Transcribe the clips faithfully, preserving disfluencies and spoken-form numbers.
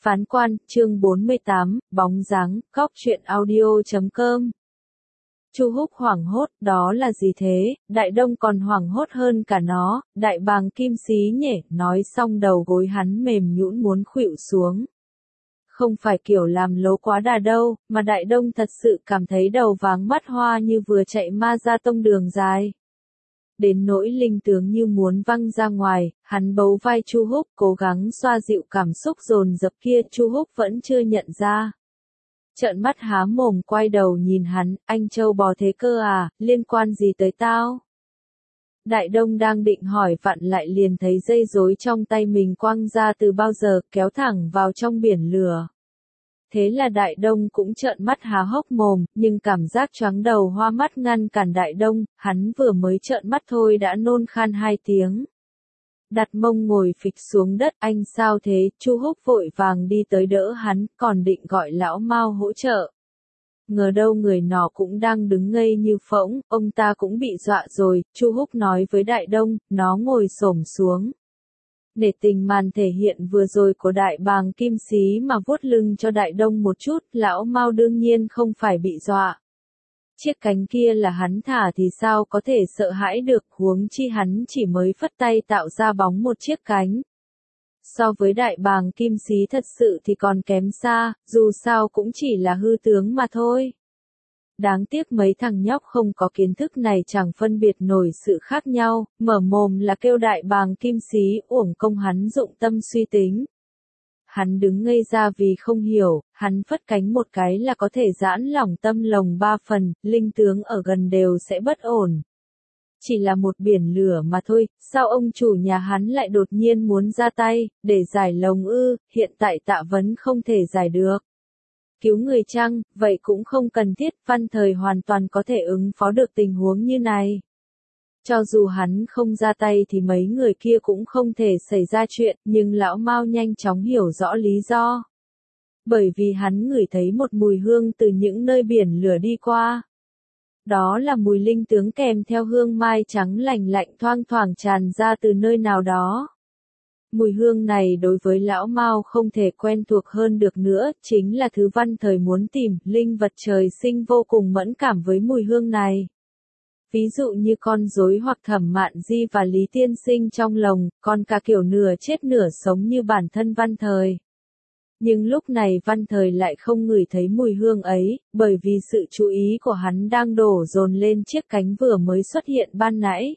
Phán quan, chương bốn mươi tám, bóng dáng, góc truyện audio chấm com. Chu Húc hoảng hốt, đó là gì thế? Đại Đông còn hoảng hốt hơn cả nó, đại bàng kim xí nhỉ, nói xong đầu gối hắn mềm nhũn muốn khuỵu xuống. Không phải kiểu làm lố quá đà đâu, mà Đại Đông thật sự cảm thấy đầu váng mắt hoa như vừa chạy ma ra tông đường dài. Đến nỗi linh tướng như muốn văng ra ngoài, hắn bấu vai Chu Húc cố gắng xoa dịu cảm xúc dồn dập kia, Chu Húc vẫn chưa nhận ra. Trợn mắt há mồm quay đầu nhìn hắn, anh trâu bò thế cơ à, liên quan gì tới tao? Đại Đông đang định hỏi vặn lại liền thấy dây rối trong tay mình quăng ra từ bao giờ, kéo thẳng vào trong biển lửa. Thế là Đại Đông cũng trợn mắt há hốc mồm, nhưng cảm giác choáng đầu hoa mắt ngăn cản Đại Đông, hắn vừa mới trợn mắt thôi đã nôn khan hai tiếng. Đặt mông ngồi phịch xuống đất, anh sao thế? Chu Húc vội vàng đi tới đỡ hắn, còn định gọi lão Mao hỗ trợ. Ngờ đâu người nọ cũng đang đứng ngây như phỗng, ông ta cũng bị dọa rồi, Chu Húc nói với Đại Đông, nó ngồi xổm xuống. Để tình màn thể hiện vừa rồi của đại bàng kim xí mà vuốt lưng cho Đại Đông một chút, lão Mao đương nhiên không phải bị dọa. Chiếc cánh kia là hắn thả thì sao có thể sợ hãi được, huống chi hắn chỉ mới phất tay tạo ra bóng một chiếc cánh. So với đại bàng kim xí thật sự thì còn kém xa, dù sao cũng chỉ là hư tướng mà thôi. Đáng tiếc mấy thằng nhóc không có kiến thức này chẳng phân biệt nổi sự khác nhau, mở mồm là kêu đại bàng kim xí, uổng công hắn dụng tâm suy tính. Hắn đứng ngây ra vì không hiểu, hắn phất cánh một cái là có thể giãn lỏng tâm lồng ba phần, linh tướng ở gần đều sẽ bất ổn. Chỉ là một biển lửa mà thôi, sao ông chủ nhà hắn lại đột nhiên muốn ra tay, để giải lồng ư, hiện tại Tạ Vấn không thể giải được. Cứu người chăng, vậy cũng không cần thiết, Văn Thời hoàn toàn có thể ứng phó được tình huống như này. Cho dù hắn không ra tay thì mấy người kia cũng không thể xảy ra chuyện, nhưng lão Mao nhanh chóng hiểu rõ lý do. Bởi vì hắn ngửi thấy một mùi hương từ những nơi biển lửa đi qua. Đó là mùi linh tướng kèm theo hương mai trắng lành lạnh thoang thoảng tràn ra từ nơi nào đó. Mùi hương này đối với lão Mao không thể quen thuộc hơn được nữa, chính là thứ Văn Thời muốn tìm, linh vật trời sinh vô cùng mẫn cảm với mùi hương này. Ví dụ như con rối hoặc Thẩm Mạn Di và Lý Tiên Sinh trong lồng, còn cả kiểu nửa chết nửa sống như bản thân Văn Thời. Nhưng lúc này Văn Thời lại không ngửi thấy mùi hương ấy, bởi vì sự chú ý của hắn đang đổ dồn lên chiếc cánh vừa mới xuất hiện ban nãy.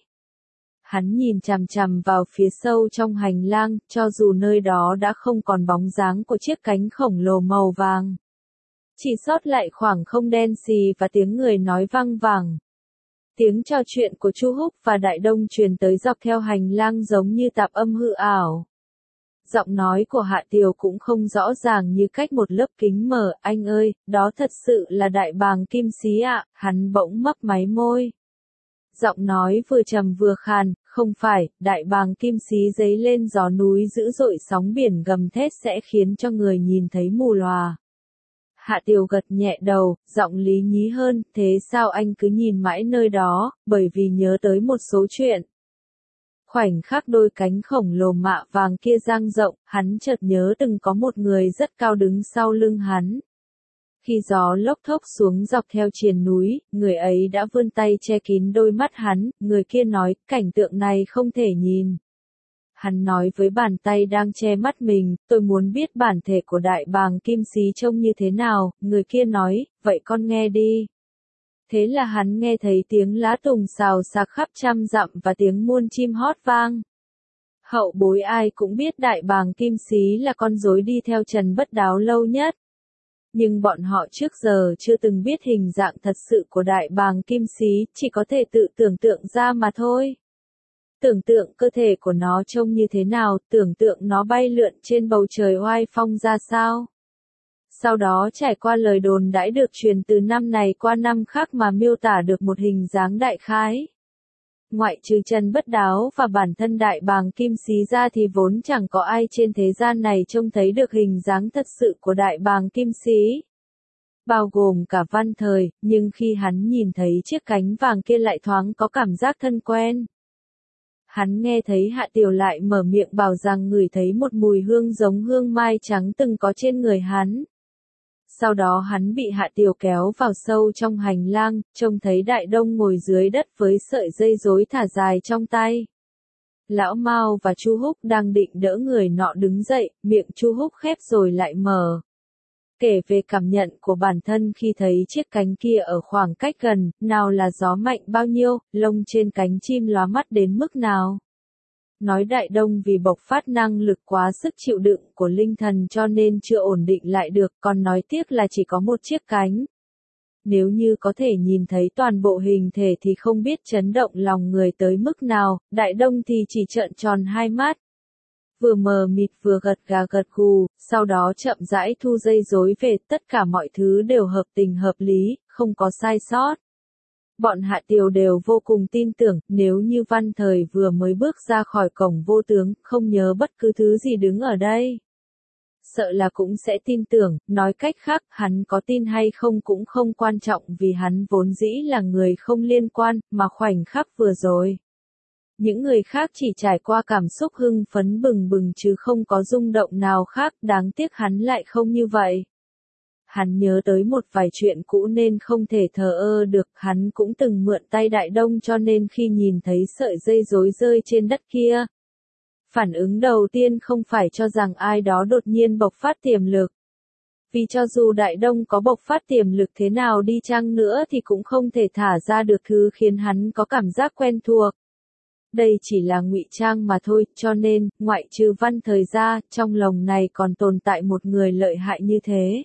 Hắn nhìn chằm chằm vào phía sâu trong hành lang, cho dù nơi đó đã không còn bóng dáng của chiếc cánh khổng lồ màu vàng. Chỉ sót lại khoảng không đen xì và tiếng người nói vang vẳng. Tiếng trò chuyện của Chu Húc và Đại Đông truyền tới dọc theo hành lang giống như tạp âm hư ảo. Giọng nói của Hạ Tiều cũng không rõ ràng như cách một lớp kính mờ, anh ơi, đó thật sự là đại bàng kim xí ạ, hắn bỗng mấp máy môi. Giọng nói vừa trầm vừa khàn, không phải, đại bàng kim xí dấy lên gió núi dữ dội sóng biển gầm thét sẽ khiến cho người nhìn thấy mù lòa. Hạ Tiều gật nhẹ đầu, giọng lý nhí hơn, thế sao anh cứ nhìn mãi nơi đó, bởi vì nhớ tới một số chuyện. Khoảnh khắc đôi cánh khổng lồ mạ vàng kia dang rộng, hắn chợt nhớ từng có một người rất cao đứng sau lưng hắn. Khi gió lốc thốc xuống dọc theo triền núi, người ấy đã vươn tay che kín đôi mắt hắn, người kia nói, cảnh tượng này không thể nhìn. Hắn nói với bàn tay đang che mắt mình, tôi muốn biết bản thể của đại bàng kim xí trông như thế nào, người kia nói, vậy con nghe đi. Thế là hắn nghe thấy tiếng lá tùng xào xạc khắp trăm dặm và tiếng muôn chim hót vang. Hậu bối ai cũng biết đại bàng kim xí là con rối đi theo Trần Bất Đáo lâu nhất. Nhưng bọn họ trước giờ chưa từng biết hình dạng thật sự của đại bàng kim xí, chỉ có thể tự tưởng tượng ra mà thôi. Tưởng tượng cơ thể của nó trông như thế nào, tưởng tượng nó bay lượn trên bầu trời oai phong ra sao. Sau đó trải qua lời đồn đãi được truyền từ năm này qua năm khác mà miêu tả được một hình dáng đại khái. Ngoại trừ Trần Bất Đáo và bản thân đại bàng kim xí ra thì vốn chẳng có ai trên thế gian này trông thấy được hình dáng thật sự của đại bàng kim xí. Bao gồm cả Văn Thời, nhưng khi hắn nhìn thấy chiếc cánh vàng kia lại thoáng có cảm giác thân quen. Hắn nghe thấy Hạ Tiều lại mở miệng bảo rằng ngửi thấy một mùi hương giống hương mai trắng từng có trên người hắn. Sau đó hắn bị Hạ Tiều kéo vào sâu trong hành lang, trông thấy Đại Đông ngồi dưới đất với sợi dây rối thả dài trong tay. Lão Mao và Chu Húc đang định đỡ người nọ đứng dậy, miệng Chu Húc khép rồi lại mở. Kể về cảm nhận của bản thân khi thấy chiếc cánh kia ở khoảng cách gần, nào là gió mạnh bao nhiêu, lông trên cánh chim lóa mắt đến mức nào. Nói Đại Đông vì bộc phát năng lực quá sức chịu đựng của linh thần cho nên chưa ổn định lại được, còn nói tiếc là chỉ có một chiếc cánh. Nếu như có thể nhìn thấy toàn bộ hình thể thì không biết chấn động lòng người tới mức nào, Đại Đông thì chỉ trợn tròn hai mắt. Vừa mờ mịt vừa gật gà gật gù, sau đó chậm rãi thu dây rối về, tất cả mọi thứ đều hợp tình hợp lý, không có sai sót. Bọn Hạ Tiều đều vô cùng tin tưởng, nếu như Văn Thời vừa mới bước ra khỏi cổng vô tướng, không nhớ bất cứ thứ gì đứng ở đây. Sợ là cũng sẽ tin tưởng, nói cách khác, hắn có tin hay không cũng không quan trọng vì hắn vốn dĩ là người không liên quan, mà khoảnh khắc vừa rồi. Những người khác chỉ trải qua cảm xúc hưng phấn bừng bừng chứ không có rung động nào khác, đáng tiếc hắn lại không như vậy. Hắn nhớ tới một vài chuyện cũ nên không thể thờ ơ được, hắn cũng từng mượn tay Đại Đông cho nên khi nhìn thấy sợi dây rối rơi trên đất kia. Phản ứng đầu tiên không phải cho rằng ai đó đột nhiên bộc phát tiềm lực. Vì cho dù Đại Đông có bộc phát tiềm lực thế nào đi chăng nữa thì cũng không thể thả ra được thứ khiến hắn có cảm giác quen thuộc. Đây chỉ là ngụy trang mà thôi, cho nên, ngoại trừ Văn Thời ra, trong lòng này còn tồn tại một người lợi hại như thế.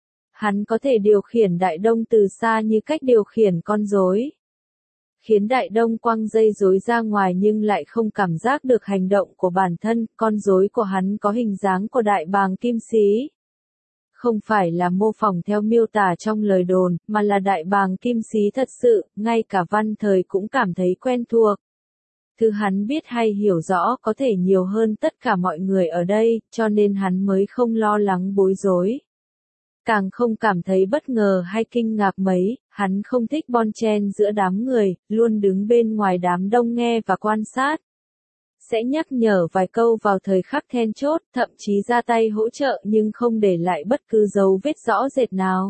Hắn có thể điều khiển Đại Đông từ xa như cách điều khiển con rối. Khiến Đại Đông quăng dây rối ra ngoài nhưng lại không cảm giác được hành động của bản thân, con rối của hắn có hình dáng của đại bàng kim xí. Không phải là mô phỏng theo miêu tả trong lời đồn, mà là đại bàng kim xí thật sự, ngay cả Văn Thời cũng cảm thấy quen thuộc. Thứ hắn biết hay hiểu rõ có thể nhiều hơn tất cả mọi người ở đây, cho nên hắn mới không lo lắng bối rối. Càng không cảm thấy bất ngờ hay kinh ngạc mấy, hắn không thích bon chen giữa đám người, luôn đứng bên ngoài đám đông nghe và quan sát. Sẽ nhắc nhở vài câu vào thời khắc then chốt, thậm chí ra tay hỗ trợ nhưng không để lại bất cứ dấu vết rõ rệt nào.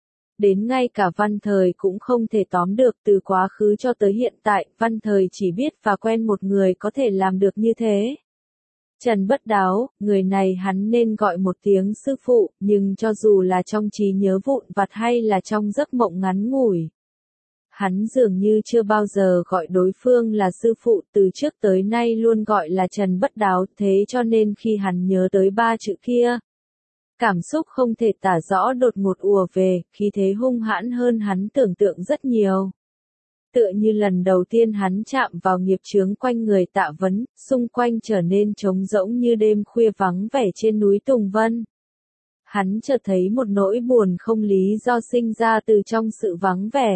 Đến ngay cả Văn Thời cũng không thể tóm được, từ quá khứ cho tới hiện tại, Văn Thời chỉ biết và quen một người có thể làm được như thế. Trần Bất Đáo, người này hắn nên gọi một tiếng sư phụ, nhưng cho dù là trong trí nhớ vụn vặt hay là trong giấc mộng ngắn ngủi. Hắn dường như chưa bao giờ gọi đối phương là sư phụ, từ trước tới nay luôn gọi là Trần Bất Đáo, thế cho nên khi hắn nhớ tới ba chữ kia. Cảm xúc không thể tả rõ đột ngột ùa về, khí thế hung hãn hơn hắn tưởng tượng rất nhiều. Tựa như lần đầu tiên hắn chạm vào nghiệp chướng quanh người Tạ Vấn, xung quanh trở nên trống rỗng như đêm khuya vắng vẻ trên núi Tùng Vân. Hắn chợt thấy một nỗi buồn không lý do sinh ra từ trong sự vắng vẻ.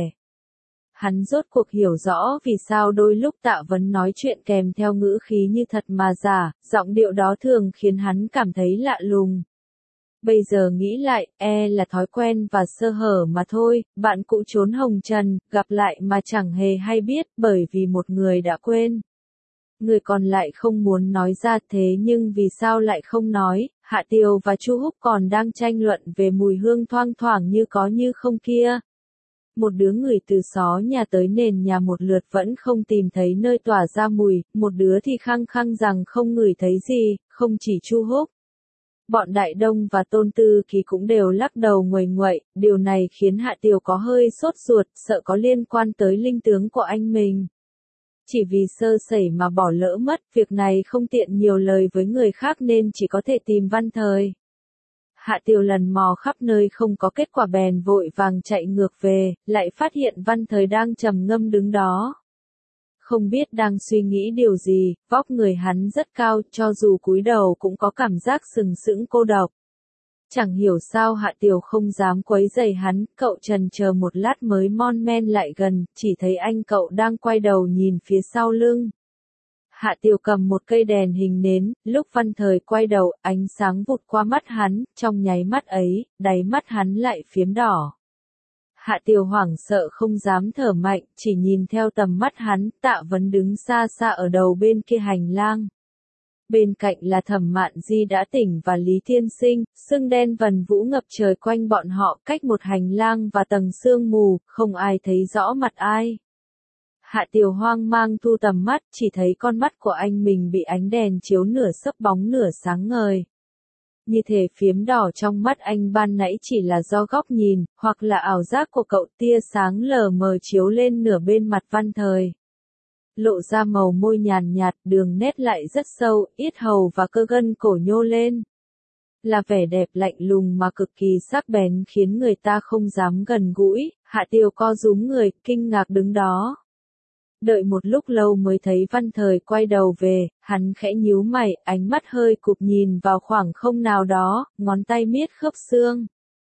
Hắn rốt cuộc hiểu rõ vì sao đôi lúc Tạ Vấn nói chuyện kèm theo ngữ khí như thật mà giả, giọng điệu đó thường khiến hắn cảm thấy lạ lùng. Bây giờ nghĩ lại, e là thói quen và sơ hở mà thôi, bạn cũ trốn hồng trần, gặp lại mà chẳng hề hay biết bởi vì một người đã quên. Người còn lại không muốn nói ra thế nhưng vì sao lại không nói, Hạ Tiều và Chu Húc còn đang tranh luận về mùi hương thoang thoảng như có như không kia. Một đứa người từ xó nhà tới nền nhà một lượt vẫn không tìm thấy nơi tỏa ra mùi, một đứa thì khăng khăng rằng không ngửi thấy gì, không chỉ Chu Húc. Bọn Đại Đông và Tôn Tư Kỳ cũng đều lắc đầu nguầy nguậy, điều này khiến Hạ Tiều có hơi sốt ruột, sợ có liên quan tới linh tướng của anh mình. Chỉ vì sơ sẩy mà bỏ lỡ mất, việc này không tiện nhiều lời với người khác nên chỉ có thể tìm Văn Thời. Hạ Tiều lần mò khắp nơi không có kết quả bèn vội vàng chạy ngược về, lại phát hiện Văn Thời đang trầm ngâm đứng đó. Không biết đang suy nghĩ điều gì, vóc người hắn rất cao, cho dù cúi đầu cũng có cảm giác sừng sững cô độc. Chẳng hiểu sao Hạ Tiều không dám quấy rầy hắn, cậu trần chờ một lát mới mon men lại gần, chỉ thấy anh cậu đang quay đầu nhìn phía sau lưng. Hạ Tiều cầm một cây đèn hình nến, lúc Văn Thời quay đầu, ánh sáng vụt qua mắt hắn, trong nháy mắt ấy, đáy mắt hắn lại phiếm đỏ. Hạ Tiều hoảng sợ không dám thở mạnh, chỉ nhìn theo tầm mắt hắn, Tạ Vấn đứng xa xa ở đầu bên kia hành lang. Bên cạnh là Thẩm Mạn Di đã tỉnh và Lý Thiên Sinh, sương đen vần vũ ngập trời quanh bọn họ, cách một hành lang và tầng sương mù, không ai thấy rõ mặt ai. Hạ Tiều hoang mang thu tầm mắt, chỉ thấy con mắt của anh mình bị ánh đèn chiếu nửa sấp bóng nửa sáng ngời. Như thể phiếm đỏ trong mắt anh ban nãy chỉ là do góc nhìn, hoặc là ảo giác của cậu, tia sáng lờ mờ chiếu lên nửa bên mặt Văn Thời. Lộ ra màu môi nhàn nhạt, đường nét lại rất sâu, yết hầu và cơ gân cổ nhô lên. Là vẻ đẹp lạnh lùng mà cực kỳ sắc bén khiến người ta không dám gần gũi. Hạ Tiều co rúm người, kinh ngạc đứng đó. Đợi một lúc lâu mới thấy Văn Thời quay đầu về, hắn khẽ nhíu mày, ánh mắt hơi cụp nhìn vào khoảng không nào đó, ngón tay miết khớp xương.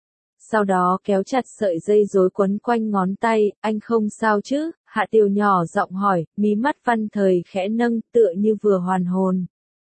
Sau đó kéo chặt sợi dây rối quấn quanh ngón tay, anh không sao chứ? Hạ Tiều nhỏ giọng hỏi, mí mắt Văn Thời khẽ nâng, tựa như vừa hoàn hồn.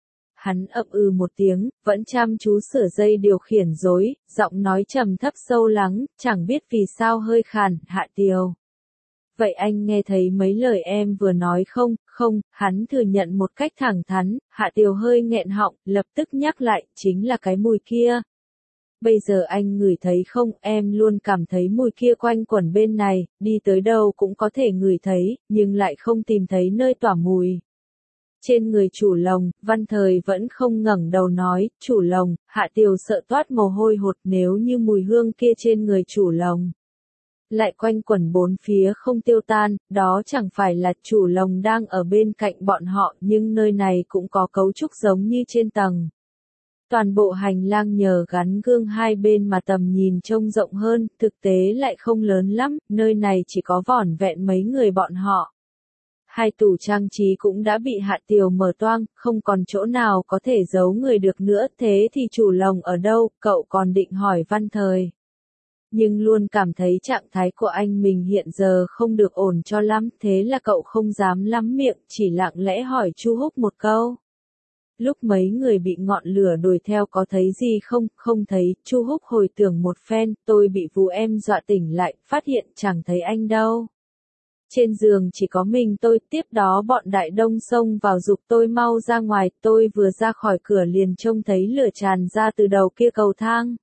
Hắn ậm ừ một tiếng, vẫn chăm chú sửa dây điều khiển rối, giọng nói trầm thấp sâu lắng, chẳng biết vì sao hơi khàn. Hạ Tiều. Vậy anh nghe thấy mấy lời em vừa nói không? Không, hắn thừa nhận một cách thẳng thắn. Hạ Tiều hơi nghẹn họng, lập tức nhắc lại, chính là cái mùi kia. Bây giờ anh ngửi thấy không, em luôn cảm thấy mùi kia quanh quẩn bên này, đi tới đâu cũng có thể ngửi thấy, nhưng lại không tìm thấy nơi tỏa mùi. Trên người chủ lồng, Văn Thời vẫn không ngẩng đầu nói, chủ lồng. Hạ Tiều sợ toát mồ hôi hột, nếu như mùi hương kia trên người chủ lồng lại quanh quẩn bốn phía không tiêu tan, đó chẳng phải là chủ lồng đang ở bên cạnh bọn họ, nhưng nơi này cũng có cấu trúc giống như trên tầng. Toàn bộ hành lang nhờ gắn gương hai bên mà tầm nhìn trông rộng hơn, thực tế lại không lớn lắm, nơi này chỉ có vỏn vẹn mấy người bọn họ. Hai tủ trang trí cũng đã bị Hạ Tiều mở toang, không còn chỗ nào có thể giấu người được nữa, thế thì chủ lồng ở đâu? Cậu còn định hỏi Văn Thời. Nhưng luôn cảm thấy trạng thái của anh mình hiện giờ không được ổn cho lắm, thế là cậu không dám lắm miệng, chỉ lặng lẽ hỏi Chu Húc một câu. Lúc mấy người bị ngọn lửa đuổi theo có thấy gì không? Không thấy. Chu Húc hồi tưởng một phen, tôi bị Vú em dọa tỉnh lại, phát hiện chẳng thấy anh đâu. Trên giường chỉ có mình tôi, tiếp đó bọn Đại Đông xông vào giục tôi mau ra ngoài, tôi vừa ra khỏi cửa liền trông thấy lửa tràn ra từ đầu kia cầu thang.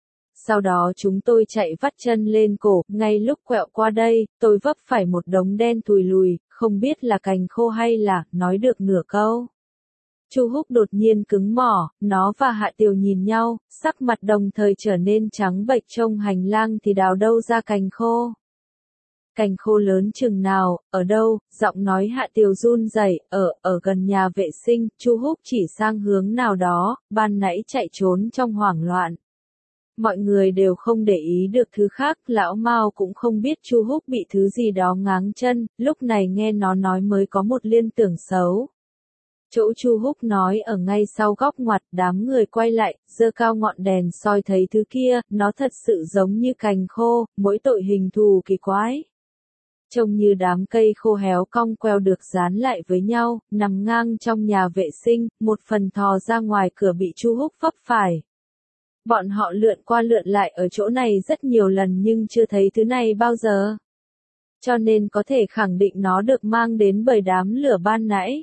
Sau đó chúng tôi chạy vắt chân lên cổ, ngay lúc quẹo qua đây, tôi vấp phải một đống đen thùi lùi, không biết là cành khô hay là, nói được nửa câu. Chu Húc đột nhiên cứng mỏ, nó và Hạ Tiều nhìn nhau, sắc mặt đồng thời trở nên trắng bệch, trông hành lang thì đào đâu ra cành khô. Cành khô lớn chừng nào, ở đâu? Giọng nói Hạ Tiều run rẩy, ở, ở gần nhà vệ sinh. Chu Húc chỉ sang hướng nào đó, ban nãy chạy trốn trong hoảng loạn. Mọi người đều không để ý được thứ khác, lão Mao cũng không biết Chu Húc bị thứ gì đó ngáng chân, lúc này nghe nó nói mới có một liên tưởng xấu. Chỗ Chu Húc nói ở ngay sau góc ngoặt, đám người quay lại, giơ cao ngọn đèn soi thấy thứ kia, nó thật sự giống như cành khô, mỗi tội hình thù kỳ quái. Trông như đám cây khô héo cong queo được dán lại với nhau, nằm ngang trong nhà vệ sinh, một phần thò ra ngoài cửa bị Chu Húc vấp phải. Bọn họ lượn qua lượn lại ở chỗ này rất nhiều lần nhưng chưa thấy thứ này bao giờ. Cho nên có thể khẳng định nó được mang đến bởi đám lửa ban nãy.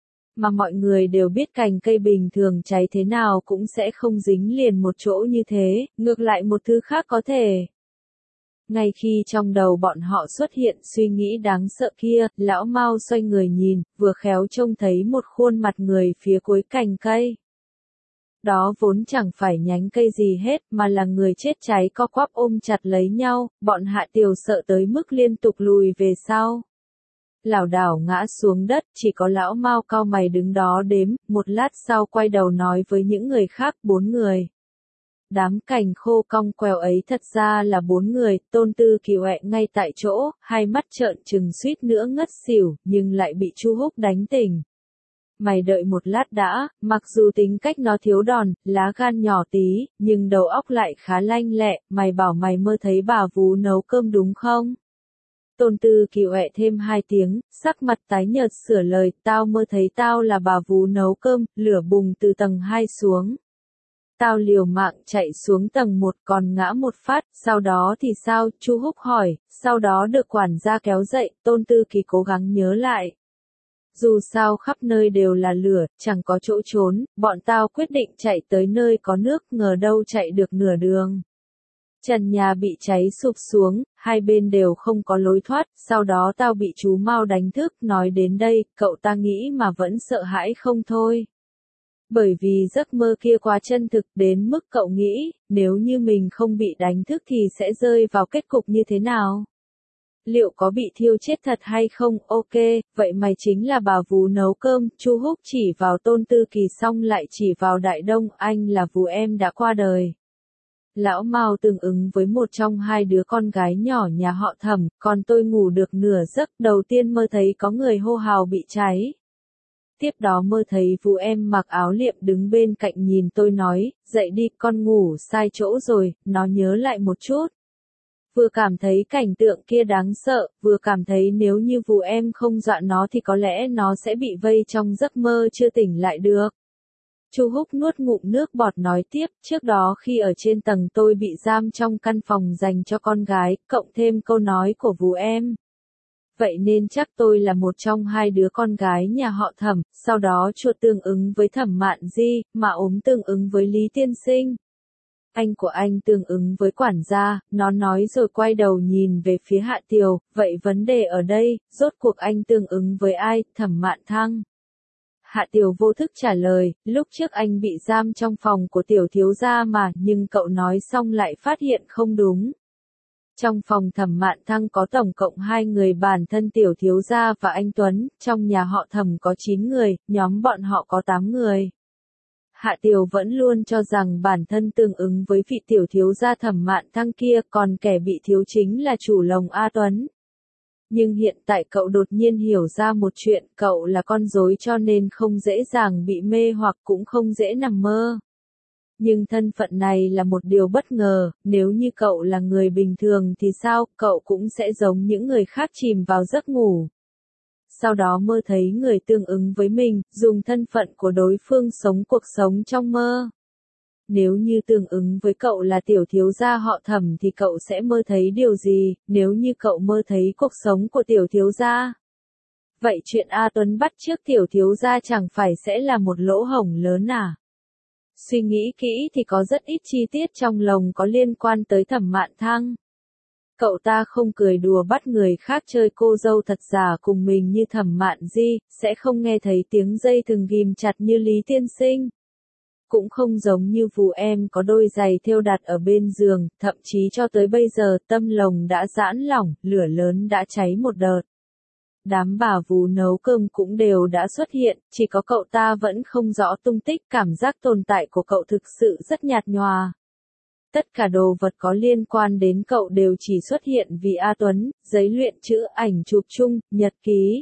Mà mọi người đều biết cành cây bình thường cháy thế nào cũng sẽ không dính liền một chỗ như thế, ngược lại một thứ khác có thể. Ngay khi trong đầu bọn họ xuất hiện suy nghĩ đáng sợ kia, lão Mao xoay người nhìn, vừa khéo trông thấy một khuôn mặt người phía cuối cành cây. Đó vốn chẳng phải nhánh cây gì hết mà là người chết cháy co quắp ôm chặt lấy nhau, bọn Hạ Tiều sợ tới mức liên tục lùi về sau. Lảo đảo ngã xuống đất, chỉ có lão Mao cau mày đứng đó đếm, một lát sau quay đầu nói với những người khác, bốn người. Đám cành khô cong queo ấy thật ra là bốn người, Tôn Tư Kỳ hoẹ ngay tại chỗ, hai mắt trợn trừng suýt nữa ngất xỉu, nhưng lại bị Chu Húc đánh tỉnh. Mày đợi một lát đã, mặc dù tính cách nó thiếu đòn, lá gan nhỏ tí, nhưng đầu óc lại khá lanh lẹ, mày bảo mày mơ thấy bà Vú nấu cơm đúng không? Tôn Tư Kỳ hoẹ thêm hai tiếng, sắc mặt tái nhợt sửa lời, tao mơ thấy tao là bà Vú nấu cơm, lửa bùng từ tầng hai xuống. Tao liều mạng chạy xuống tầng một còn ngã một phát, sau đó thì sao? Chu Húc hỏi, sau đó được quản gia kéo dậy, Tôn Tư Kỳ cố gắng nhớ lại. Dù sao khắp nơi đều là lửa, chẳng có chỗ trốn, bọn tao quyết định chạy tới nơi có nước, ngờ đâu chạy được nửa đường. Trần nhà bị cháy sụp xuống, hai bên đều không có lối thoát, sau đó tao bị chú Mao đánh thức, nói đến đây, cậu ta nghĩ mà vẫn sợ hãi không thôi. Bởi vì giấc mơ kia quá chân thực đến mức cậu nghĩ, nếu như mình không bị đánh thức thì sẽ rơi vào kết cục như thế nào? Liệu có bị thiêu chết thật hay không? Ok, vậy mày chính là bà vú nấu cơm. Chu Húc chỉ vào Tôn Tư Kỳ xong lại chỉ vào Đại Đông, anh là vú em đã qua đời. Lão Mao tương ứng với một trong hai đứa con gái nhỏ nhà họ Thẩm, còn tôi ngủ được nửa giấc, đầu tiên mơ thấy có người hô hào bị cháy. Tiếp đó mơ thấy vú em mặc áo liệm đứng bên cạnh nhìn tôi nói, dậy đi con ngủ sai chỗ rồi, nó nhớ lại một chút. Vừa cảm thấy cảnh tượng kia đáng sợ, vừa cảm thấy nếu như vú em không dọa nó thì có lẽ nó sẽ bị vây trong giấc mơ chưa tỉnh lại được. Chu Húc nuốt ngụm nước bọt nói tiếp, trước đó khi ở trên tầng tôi bị giam trong căn phòng dành cho con gái, cộng thêm câu nói của vú em. Vậy nên chắc tôi là một trong hai đứa con gái nhà họ Thẩm, sau đó chuột tương ứng với Thẩm Mạn Di, mà ốm tương ứng với Lý Tiên Sinh. Anh của anh tương ứng với quản gia, nó nói rồi quay đầu nhìn về phía Hạ Tiều, vậy vấn đề ở đây, rốt cuộc anh tương ứng với ai, Thẩm Mạn Thăng? Hạ Tiều vô thức trả lời, lúc trước anh bị giam trong phòng của tiểu thiếu gia mà, nhưng cậu nói xong lại phát hiện không đúng. Trong phòng Thẩm Mạn Thăng có tổng cộng hai người bản thân tiểu thiếu gia và anh Tuấn, trong nhà họ Thẩm có chín người, nhóm bọn họ có tám người. Hạ Tiều vẫn luôn cho rằng bản thân tương ứng với vị tiểu thiếu gia Thẩm Mạn Thăng kia, còn kẻ bị thiếu chính là chủ lồng A Tuấn. Nhưng hiện tại cậu đột nhiên hiểu ra một chuyện, cậu là con rối cho nên không dễ dàng bị mê hoặc cũng không dễ nằm mơ. Nhưng thân phận này là một điều bất ngờ, nếu như cậu là người bình thường thì sao, cậu cũng sẽ giống những người khác chìm vào giấc ngủ. Sau đó mơ thấy người tương ứng với mình, dùng thân phận của đối phương sống cuộc sống trong mơ. Nếu như tương ứng với cậu là tiểu thiếu gia họ Thẩm thì cậu sẽ mơ thấy điều gì, nếu như cậu mơ thấy cuộc sống của tiểu thiếu gia? Vậy chuyện A Tuấn bắt chước tiểu thiếu gia chẳng phải sẽ là một lỗ hổng lớn à? Suy nghĩ kỹ thì có rất ít chi tiết trong lồng có liên quan tới Thẩm Mạn Thăng. Cậu ta không cười đùa bắt người khác chơi cô dâu thật giả cùng mình như Thẩm Mạn Di, sẽ không nghe thấy tiếng dây thừng ghim chặt như Lý Tiên Sinh. Cũng không giống như vú em có đôi giày thêu đặt ở bên giường, thậm chí cho tới bây giờ tâm lồng đã giãn lỏng, lửa lớn đã cháy một đợt. Đám bà vú nấu cơm cũng đều đã xuất hiện, chỉ có cậu ta vẫn không rõ tung tích, cảm giác tồn tại của cậu thực sự rất nhạt nhòa. Tất cả đồ vật có liên quan đến cậu đều chỉ xuất hiện vì A Tuấn, giấy luyện chữ, ảnh chụp chung, nhật ký.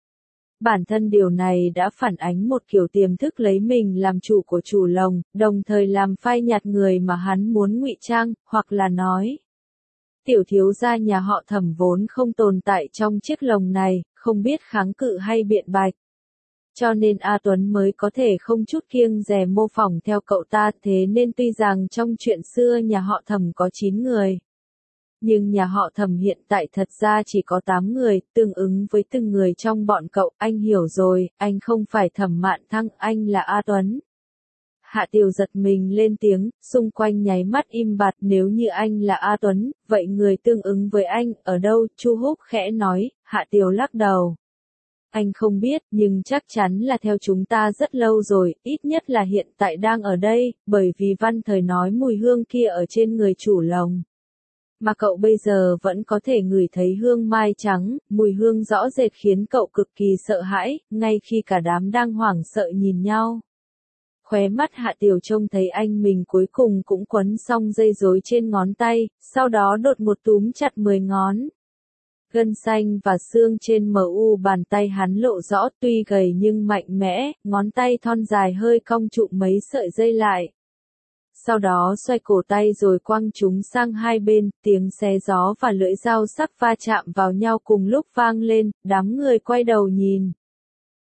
Bản thân điều này đã phản ánh một kiểu tiềm thức lấy mình làm chủ của chủ lồng, đồng thời làm phai nhạt người mà hắn muốn ngụy trang, hoặc là nói. Tiểu thiếu gia nhà họ Thẩm vốn không tồn tại trong chiếc lồng này, không biết kháng cự hay biện bạch. Cho nên A Tuấn mới có thể không chút kiêng dè mô phỏng theo cậu ta, thế nên tuy rằng trong chuyện xưa nhà họ Thẩm có chín người. Nhưng nhà họ Thẩm hiện tại thật ra chỉ có tám người, tương ứng với từng người trong bọn cậu, anh hiểu rồi, anh không phải Thẩm Mạn Thăng, anh là A Tuấn. Hạ Tiều giật mình lên tiếng, xung quanh nháy mắt im bặt, nếu như anh là A Tuấn, vậy người tương ứng với anh, ở đâu, Chu Húc khẽ nói, Hạ Tiều lắc đầu. Anh không biết, nhưng chắc chắn là theo chúng ta rất lâu rồi, ít nhất là hiện tại đang ở đây, bởi vì Văn Thời nói mùi hương kia ở trên người chủ lồng. Mà cậu bây giờ vẫn có thể ngửi thấy hương mai trắng, mùi hương rõ rệt khiến cậu cực kỳ sợ hãi, ngay khi cả đám đang hoảng sợ nhìn nhau. Khóe mắt Hạ Tiều trông thấy anh mình cuối cùng cũng quấn xong dây rối trên ngón tay, sau đó đột một túm chặt mười ngón. Gân xanh và xương trên mờ u bàn tay hắn lộ rõ, tuy gầy nhưng mạnh mẽ, ngón tay thon dài hơi cong trụ mấy sợi dây lại. Sau đó xoay cổ tay rồi quăng chúng sang hai bên, tiếng xé gió và lưỡi dao sắc va chạm vào nhau cùng lúc vang lên, đám người quay đầu nhìn.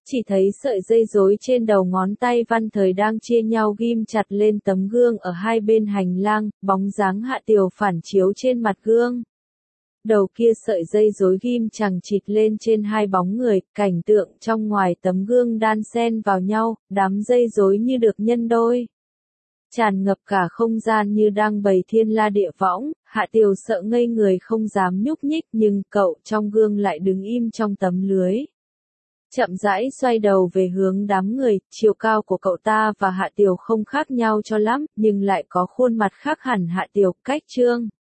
Chỉ thấy sợi dây rối trên đầu ngón tay Văn Thời đang chia nhau ghim chặt lên tấm gương ở hai bên hành lang, bóng dáng Hạ Tiều phản chiếu trên mặt gương. Đầu kia sợi dây rối ghim chằng chịt lên trên hai bóng người, cảnh tượng trong ngoài tấm gương đan xen vào nhau, đám dây rối như được nhân đôi. Tràn ngập cả không gian như đang bày thiên la địa võng, Hạ Tiều sợ ngây người không dám nhúc nhích nhưng cậu trong gương lại đứng im trong tấm lưới. Chậm rãi xoay đầu về hướng đám người, chiều cao của cậu ta và Hạ Tiều không khác nhau cho lắm, nhưng lại có khuôn mặt khác hẳn Hạ Tiều, cách trương.